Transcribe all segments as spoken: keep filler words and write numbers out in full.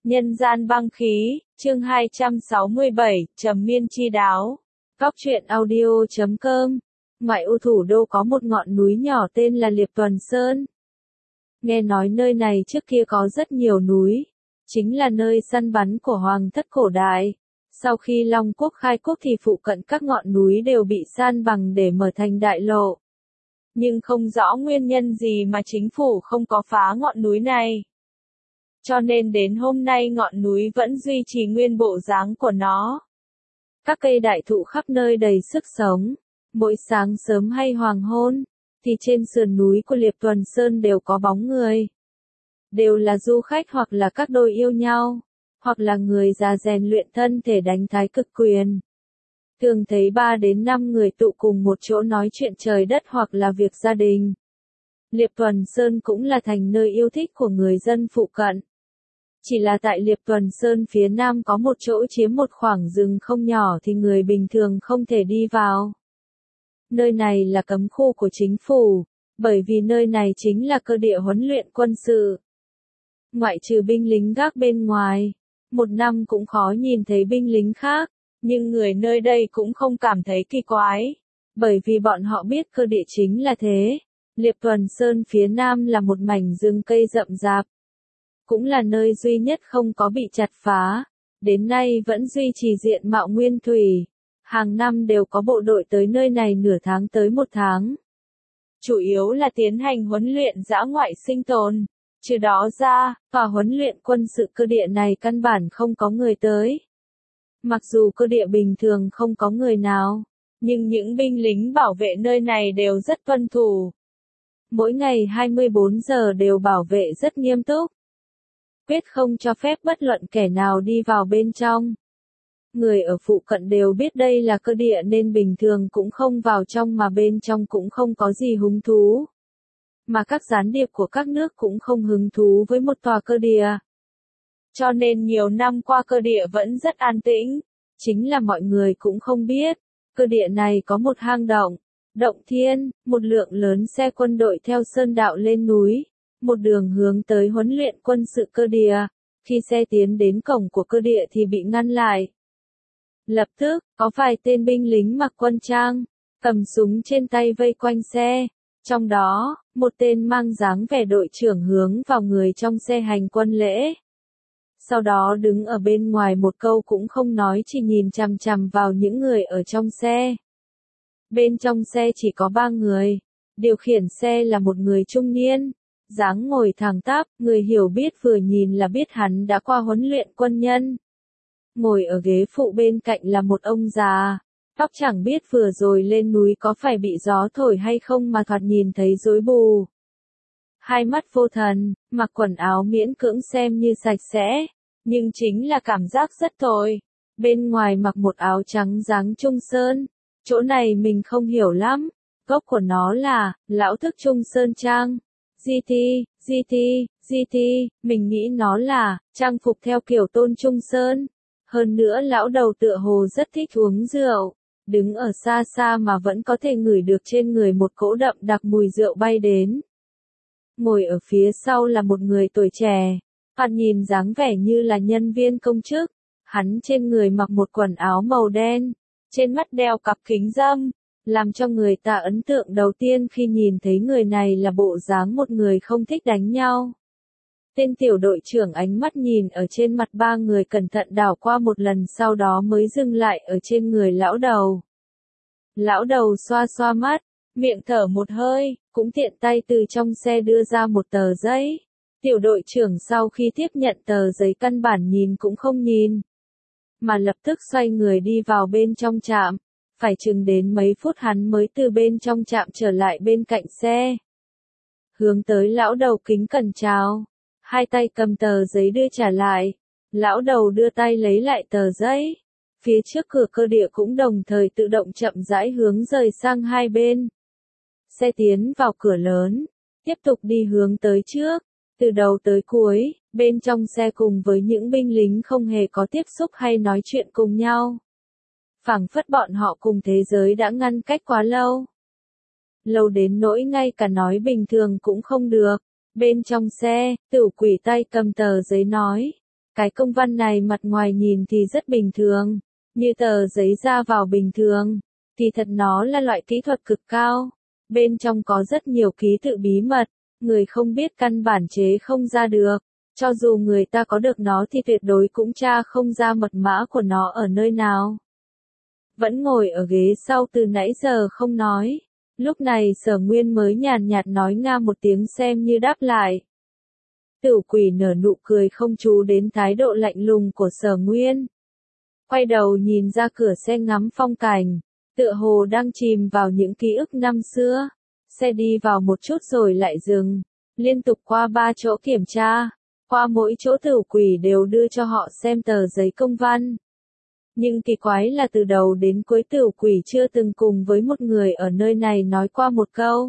Nhân gian băng khí, chương hai trăm sáu mươi bảy, Trầm Miên chi đáo. Góc truyện audio chấm com. Ngoại ô thủ đô có một ngọn núi nhỏ tên là Liệp Tuần Sơn. Nghe nói nơi này trước kia có rất nhiều núi, chính là nơi săn bắn của hoàng thất cổ đại. Sau khi Long Quốc khai quốc thì phụ cận các ngọn núi đều bị san bằng để mở thành đại lộ. Nhưng không rõ nguyên nhân gì mà chính phủ không có phá ngọn núi này. Cho nên đến hôm nay ngọn núi vẫn duy trì nguyên bộ dáng của nó. Các cây đại thụ khắp nơi đầy sức sống. Mỗi sáng sớm hay hoàng hôn, thì trên sườn núi của Liệp Tuần Sơn đều có bóng người. Đều là du khách hoặc là các đôi yêu nhau, hoặc là người già rèn luyện thân thể đánh thái cực quyền. Thường thấy ba đến năm người tụ cùng một chỗ nói chuyện trời đất hoặc là việc gia đình. Liệp Tuần Sơn cũng là thành nơi yêu thích của người dân phụ cận. Chỉ là tại Liệp Tuần Sơn phía nam có một chỗ chiếm một khoảng rừng không nhỏ thì người bình thường không thể đi vào. Nơi này là cấm khu của chính phủ, bởi vì nơi này chính là cơ địa huấn luyện quân sự. Ngoại trừ binh lính gác bên ngoài, một năm cũng khó nhìn thấy binh lính khác, nhưng người nơi đây cũng không cảm thấy kỳ quái, bởi vì bọn họ biết cơ địa chính là thế. Liệp Tuần Sơn phía nam là một mảnh rừng cây rậm rạp, cũng là nơi duy nhất không có bị chặt phá, đến nay vẫn duy trì diện mạo nguyên thủy. Hàng năm đều có bộ đội tới nơi này nửa tháng tới một tháng. Chủ yếu là tiến hành huấn luyện dã ngoại sinh tồn. Trừ đó ra, tòa huấn luyện quân sự cơ địa này căn bản không có người tới. Mặc dù cơ địa bình thường không có người nào, nhưng những binh lính bảo vệ nơi này đều rất tuân thủ. Mỗi ngày hai mươi bốn giờ đều bảo vệ rất nghiêm túc. Quyết không cho phép bất luận kẻ nào đi vào bên trong. Người ở phụ cận đều biết đây là cơ địa nên bình thường cũng không vào trong mà bên trong cũng không có gì hứng thú. Mà các gián điệp của các nước cũng không hứng thú với một tòa cơ địa. Cho nên nhiều năm qua cơ địa vẫn rất an tĩnh. Chính là mọi người cũng không biết, cơ địa này có một hang động, động thiên, một lượng lớn xe quân đội theo sơn đạo lên núi, một đường hướng tới huấn luyện quân sự cơ địa. Khi xe tiến đến cổng của cơ địa thì bị ngăn lại. Lập tức, có vài tên binh lính mặc quân trang, cầm súng trên tay vây quanh xe. Trong đó, một tên mang dáng vẻ đội trưởng hướng vào người trong xe hành quân lễ. Sau đó đứng ở bên ngoài một câu cũng không nói, chỉ nhìn chằm chằm vào những người ở trong xe. Bên trong xe chỉ có ba người. Điều khiển xe là một người trung niên, dáng ngồi thẳng tắp, người hiểu biết vừa nhìn là biết hắn đã qua huấn luyện quân nhân. Ngồi ở ghế phụ bên cạnh là một ông già, tóc chẳng biết vừa rồi lên núi có phải bị gió thổi hay không mà thoạt nhìn thấy rối bù. Hai mắt vô thần, mặc quần áo miễn cưỡng xem như sạch sẽ, nhưng chính là cảm giác rất tồi. Bên ngoài mặc một áo trắng dáng Trung Sơn, chỗ này mình không hiểu lắm, gốc của nó là, lão thức Trung Sơn Trang. giê tê, giê tê, giê tê, mình nghĩ nó là, trang phục theo kiểu tôn Trung Sơn. Hơn nữa lão đầu tựa hồ rất thích uống rượu, đứng ở xa xa mà vẫn có thể ngửi được trên người một cỗ đậm đặc mùi rượu bay đến. Ngồi ở phía sau là một người tuổi trẻ, thoạt nhìn dáng vẻ như là nhân viên công chức, hắn trên người mặc một quần áo màu đen, trên mắt đeo cặp kính râm, làm cho người ta ấn tượng đầu tiên khi nhìn thấy người này là bộ dáng một người không thích đánh nhau. Tên tiểu đội trưởng ánh mắt nhìn ở trên mặt ba người cẩn thận đảo qua một lần sau đó mới dừng lại ở trên người lão đầu. Lão đầu xoa xoa mắt, miệng thở một hơi, cũng tiện tay từ trong xe đưa ra một tờ giấy. Tiểu đội trưởng sau khi tiếp nhận tờ giấy căn bản nhìn cũng không nhìn, mà lập tức xoay người đi vào bên trong trạm. Phải chừng đến mấy phút hắn mới từ bên trong trạm trở lại bên cạnh xe. Hướng tới lão đầu kính cẩn chào. Hai tay cầm tờ giấy đưa trả lại. Lão đầu đưa tay lấy lại tờ giấy. Phía trước cửa cơ địa cũng đồng thời tự động chậm rãi hướng rời sang hai bên. Xe tiến vào cửa lớn, tiếp tục đi hướng tới trước. Từ đầu tới cuối, bên trong xe cùng với những binh lính không hề có tiếp xúc hay nói chuyện cùng nhau. Phảng phất bọn họ cùng thế giới đã ngăn cách quá lâu. Lâu đến nỗi ngay cả nói bình thường cũng không được. Bên trong xe, Tử Quỷ tay cầm tờ giấy nói. Cái công văn này mặt ngoài nhìn thì rất bình thường, như tờ giấy ra vào bình thường, thì thật nó là loại kỹ thuật cực cao. Bên trong có rất nhiều ký tự bí mật, người không biết căn bản chế không ra được. Cho dù người ta có được nó thì tuyệt đối cũng tra không ra mật mã của nó ở nơi nào. Vẫn ngồi ở ghế sau từ nãy giờ không nói. Lúc này Sở Nguyên mới nhàn nhạt nói nga một tiếng xem như đáp lại. Tửu Quỷ nở nụ cười không chú đến thái độ lạnh lùng của Sở Nguyên. Quay đầu nhìn ra cửa xe ngắm phong cảnh, tựa hồ đang chìm vào những ký ức năm xưa. Xe đi vào một chút rồi lại dừng, liên tục qua ba chỗ kiểm tra. Qua mỗi chỗ Tửu Quỷ đều đưa cho họ xem tờ giấy công văn. Nhưng kỳ quái là từ đầu đến cuối Tửu Quỷ chưa từng cùng với một người ở nơi này nói qua một câu.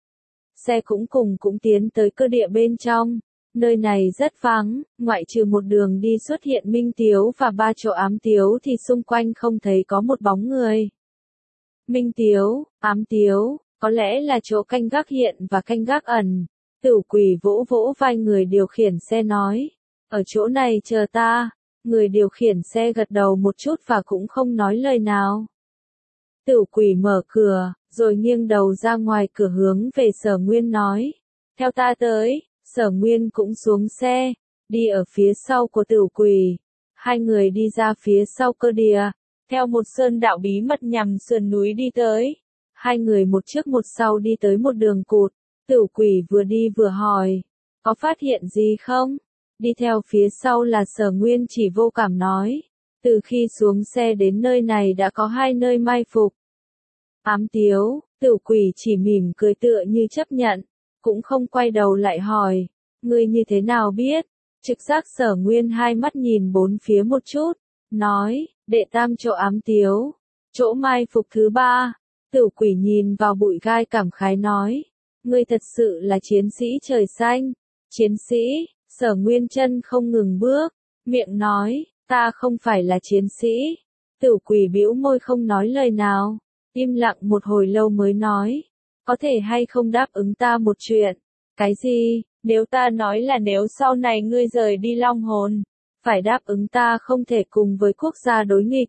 Xe cũng cùng cũng tiến tới cơ địa bên trong. Nơi này rất vắng, ngoại trừ một đường đi xuất hiện Minh Tiếu và ba chỗ ám tiếu thì xung quanh không thấy có một bóng người. Minh Tiếu, ám tiếu, có lẽ là chỗ canh gác hiện và canh gác ẩn. Tửu Quỷ vỗ vỗ vai người điều khiển xe nói, ở chỗ này chờ ta. Người điều khiển xe gật đầu một chút và cũng không nói lời nào. Tửu Quỷ mở cửa, rồi nghiêng đầu ra ngoài cửa hướng về Sở Nguyên nói, theo ta tới. Sở Nguyên cũng xuống xe, đi ở phía sau của Tửu Quỷ. Hai người đi ra phía sau cơ địa, theo một sơn đạo bí mật nhằm sườn núi đi tới. Hai người một trước một sau đi tới một đường cụt. Tửu Quỷ vừa đi vừa hỏi, có phát hiện gì không? Đi theo phía sau là Sở Nguyên chỉ vô cảm nói, từ khi xuống xe đến nơi này đã có hai nơi mai phục. Ám tiếu, Tửu Quỷ chỉ mỉm cười tựa như chấp nhận, cũng không quay đầu lại hỏi, ngươi như thế nào biết? Trực giác Sở Nguyên hai mắt nhìn bốn phía một chút, nói, đệ tam chỗ ám tiếu, chỗ mai phục thứ ba. Tửu Quỷ nhìn vào bụi gai cảm khái nói, ngươi thật sự là chiến sĩ trời xanh. Chiến sĩ, Sở Nguyên chân không ngừng bước, miệng nói, ta không phải là chiến sĩ. Tửu Quỷ bĩu môi không nói lời nào, im lặng một hồi lâu mới nói, có thể hay không đáp ứng ta một chuyện. Cái gì? Nếu ta nói là nếu sau này ngươi rời đi Long Hồn, phải đáp ứng ta không thể cùng với quốc gia đối nghịch.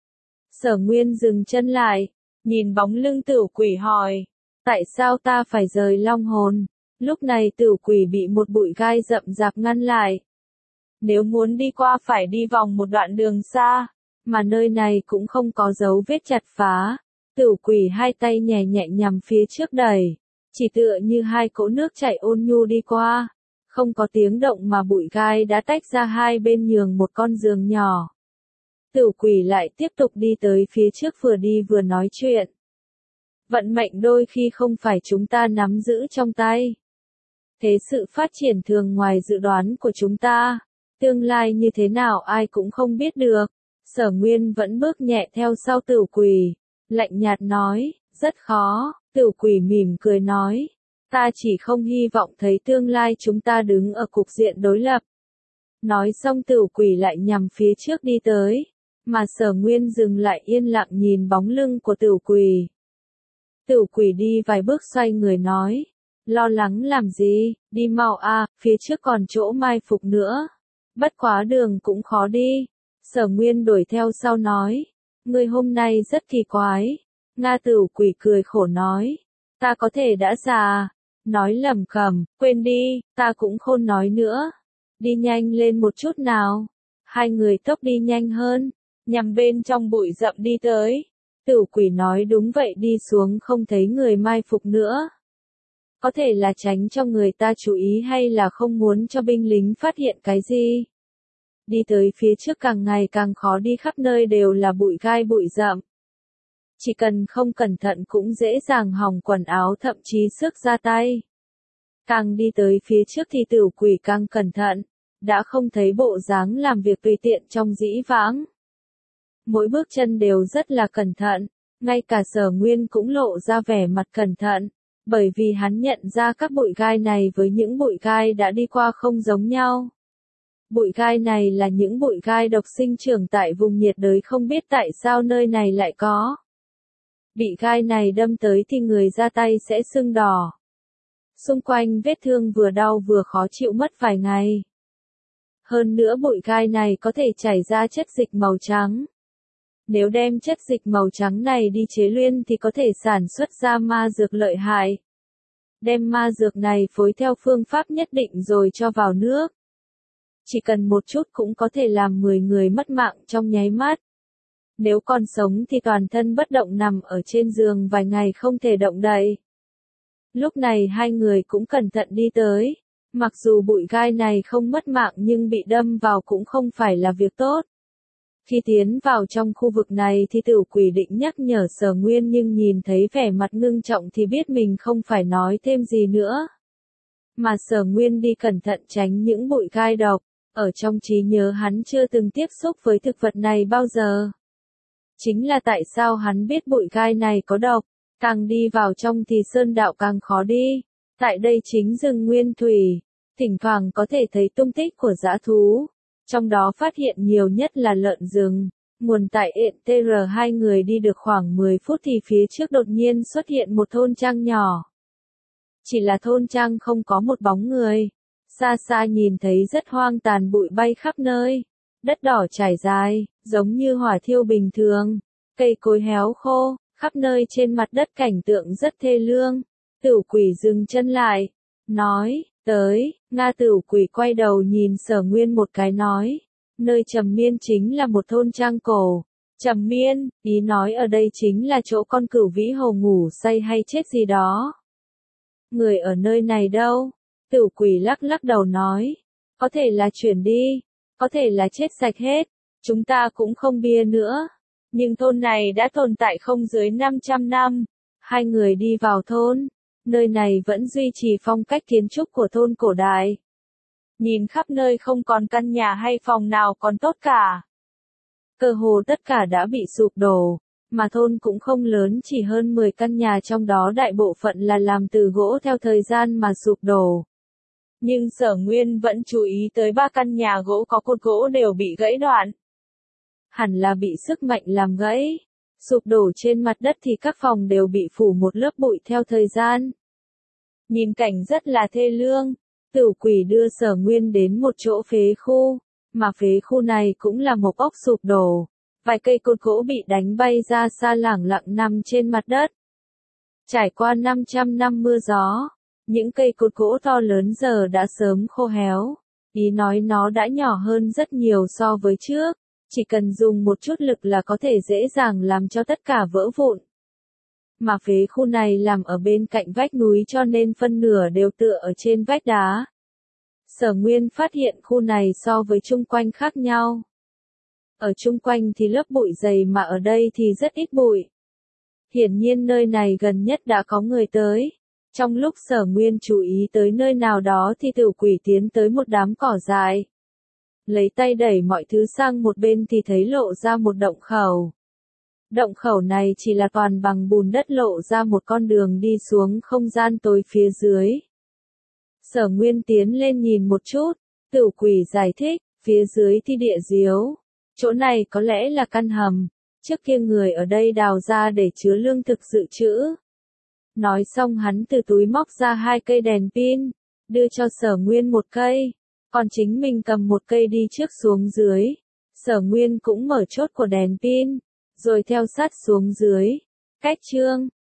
Sở Nguyên dừng chân lại, nhìn bóng lưng Tửu Quỷ hỏi, tại sao ta phải rời Long Hồn? Lúc này Tửu Quỷ bị một bụi gai rậm rạp ngăn lại. Nếu muốn đi qua phải đi vòng một đoạn đường xa, mà nơi này cũng không có dấu vết chặt phá. Tửu Quỷ hai tay nhẹ nhẹ nhằm phía trước đẩy, chỉ tựa như hai cỗ nước chảy ôn nhu đi qua. Không có tiếng động mà bụi gai đã tách ra hai bên nhường một con giường nhỏ. Tửu Quỷ lại tiếp tục đi tới phía trước vừa đi vừa nói chuyện. Vận mệnh đôi khi không phải chúng ta nắm giữ trong tay. Thế sự phát triển thường ngoài dự đoán của chúng ta. Tương lai như thế nào ai cũng không biết được. Sở Nguyên vẫn bước nhẹ theo sau Tửu Quỷ, lạnh nhạt nói, rất khó. Tửu Quỷ mỉm cười nói, ta chỉ không hy vọng thấy tương lai chúng ta đứng ở cục diện đối lập. Nói xong Tửu Quỷ lại nhằm phía trước đi tới, mà Sở Nguyên dừng lại yên lặng nhìn bóng lưng của Tửu Quỷ. Tửu Quỷ đi vài bước xoay người nói, lo lắng làm gì, đi mau a, phía trước còn chỗ mai phục nữa. Bất quá đường cũng khó đi. Sở Nguyên đuổi theo sau nói, ngươi hôm nay rất kỳ quái. Nga. Tửu Quỷ cười khổ nói, ta có thể đã già. Nói lẩm cẩm, quên đi, ta cũng khôn nói nữa. Đi nhanh lên một chút nào. Hai người tốc đi nhanh hơn, nhằm bên trong bụi rậm đi tới. Tửu Quỷ nói đúng vậy, đi xuống không thấy người mai phục nữa. Có thể là tránh cho người ta chú ý hay là không muốn cho binh lính phát hiện cái gì. Đi tới phía trước càng ngày càng khó đi, khắp nơi đều là bụi gai bụi rậm. Chỉ cần không cẩn thận cũng dễ dàng hỏng quần áo, thậm chí xước ra tay. Càng đi tới phía trước thì Tửu Quỷ càng cẩn thận, đã không thấy bộ dáng làm việc tùy tiện trong dĩ vãng. Mỗi bước chân đều rất là cẩn thận, ngay cả Sở Nguyên cũng lộ ra vẻ mặt cẩn thận, bởi vì hắn nhận ra các bụi gai này với những bụi gai đã đi qua không giống nhau. Bụi gai này là những bụi gai độc sinh trưởng tại vùng nhiệt đới, không biết tại sao nơi này lại có. Bị gai này đâm tới thì người ra tay sẽ sưng đỏ. Xung quanh vết thương vừa đau vừa khó chịu mất vài ngày. Hơn nữa bụi gai này có thể chảy ra chất dịch màu trắng. Nếu đem chất dịch màu trắng này đi chế luyện thì có thể sản xuất ra ma dược lợi hại. Đem ma dược này phối theo phương pháp nhất định rồi cho vào nước. Chỉ cần một chút cũng có thể làm mười người mất mạng trong nháy mắt. Nếu còn sống thì toàn thân bất động nằm ở trên giường vài ngày không thể động đậy. Lúc này hai người cũng cẩn thận đi tới. Mặc dù bụi gai này không mất mạng nhưng bị đâm vào cũng không phải là việc tốt. Khi tiến vào trong khu vực này thì Tiểu Quỷ định nhắc nhở Sở Nguyên nhưng nhìn thấy vẻ mặt ngưng trọng thì biết mình không phải nói thêm gì nữa. Mà Sở Nguyên đi cẩn thận tránh những bụi gai độc, ở trong trí nhớ hắn chưa từng tiếp xúc với thực vật này bao giờ. Chính là tại sao hắn biết bụi gai này có độc, càng đi vào trong thì sơn đạo càng khó đi. Tại đây chính rừng nguyên thủy, thỉnh thoảng có thể thấy tung tích của dã thú. Trong đó phát hiện nhiều nhất là lợn rừng. Nguồn tại ện tê rờ hai người đi được khoảng mười phút thì phía trước đột nhiên xuất hiện một thôn trang nhỏ. Chỉ là thôn trang không có một bóng người. Xa xa nhìn thấy rất hoang tàn, bụi bay khắp nơi. Đất đỏ trải dài, giống như hỏa thiêu bình thường. Cây cối héo khô, khắp nơi trên mặt đất cảnh tượng rất thê lương. Tiểu Quỷ dừng chân lại, nói, tới, Nga. Tiểu Quỷ quay đầu nhìn Sở Nguyên một cái nói, nơi Trầm Miên chính là một thôn trang cổ. Trầm Miên, ý nói ở đây chính là chỗ con Cửu Vĩ Hồ ngủ say hay chết gì đó. Người ở nơi này đâu? Tiểu Quỷ lắc lắc đầu nói, có thể là chuyển đi, có thể là chết sạch hết, chúng ta cũng không bia nữa. Nhưng thôn này đã tồn tại không dưới năm trăm năm. Hai người đi vào thôn. Nơi này vẫn duy trì phong cách kiến trúc của thôn cổ đại. Nhìn khắp nơi không còn căn nhà hay phòng nào còn tốt cả. Cơ hồ tất cả đã bị sụp đổ, mà thôn cũng không lớn, chỉ hơn mười căn nhà, trong đó đại bộ phận là làm từ gỗ theo thời gian mà sụp đổ. Nhưng Sở Nguyên vẫn chú ý tới ba căn nhà gỗ có cột gỗ đều bị gãy đoạn. Hẳn là bị sức mạnh làm gãy. Sụp đổ trên mặt đất thì các phòng đều bị phủ một lớp bụi theo thời gian. Nhìn cảnh rất là thê lương. Tiểu Quỷ đưa Sở Nguyên đến một chỗ phế khu, mà phế khu này cũng là một ốc sụp đổ. Vài cây cột gỗ bị đánh bay ra xa lẳng lặng nằm trên mặt đất. Trải qua năm trăm năm mưa gió, những cây cột gỗ to lớn giờ đã sớm khô héo. Ý nói nó đã nhỏ hơn rất nhiều so với trước. Chỉ cần dùng một chút lực là có thể dễ dàng làm cho tất cả vỡ vụn. Mà phế khu này làm ở bên cạnh vách núi cho nên phân nửa đều tựa ở trên vách đá. Sở Nguyên phát hiện khu này so với chung quanh khác nhau. Ở chung quanh thì lớp bụi dày mà ở đây thì rất ít bụi. Hiển nhiên nơi này gần nhất đã có người tới. Trong lúc Sở Nguyên chú ý tới nơi nào đó thì Tiểu Quỷ tiến tới một đám cỏ dại. Lấy tay đẩy mọi thứ sang một bên thì thấy lộ ra một động khẩu. Động khẩu này chỉ là toàn bằng bùn đất, lộ ra một con đường đi xuống không gian tối phía dưới. Sở Nguyên tiến lên nhìn một chút, Tiểu Quỷ giải thích, phía dưới thì địa diếu. Chỗ này có lẽ là căn hầm, trước kia người ở đây đào ra để chứa lương thực dự trữ. Nói xong hắn từ túi móc ra hai cây đèn pin, đưa cho Sở Nguyên một cây. Còn chính mình cầm một cây đi trước xuống dưới. Sở Nguyên cũng mở chốt của đèn pin, rồi theo sát xuống dưới. Cách chương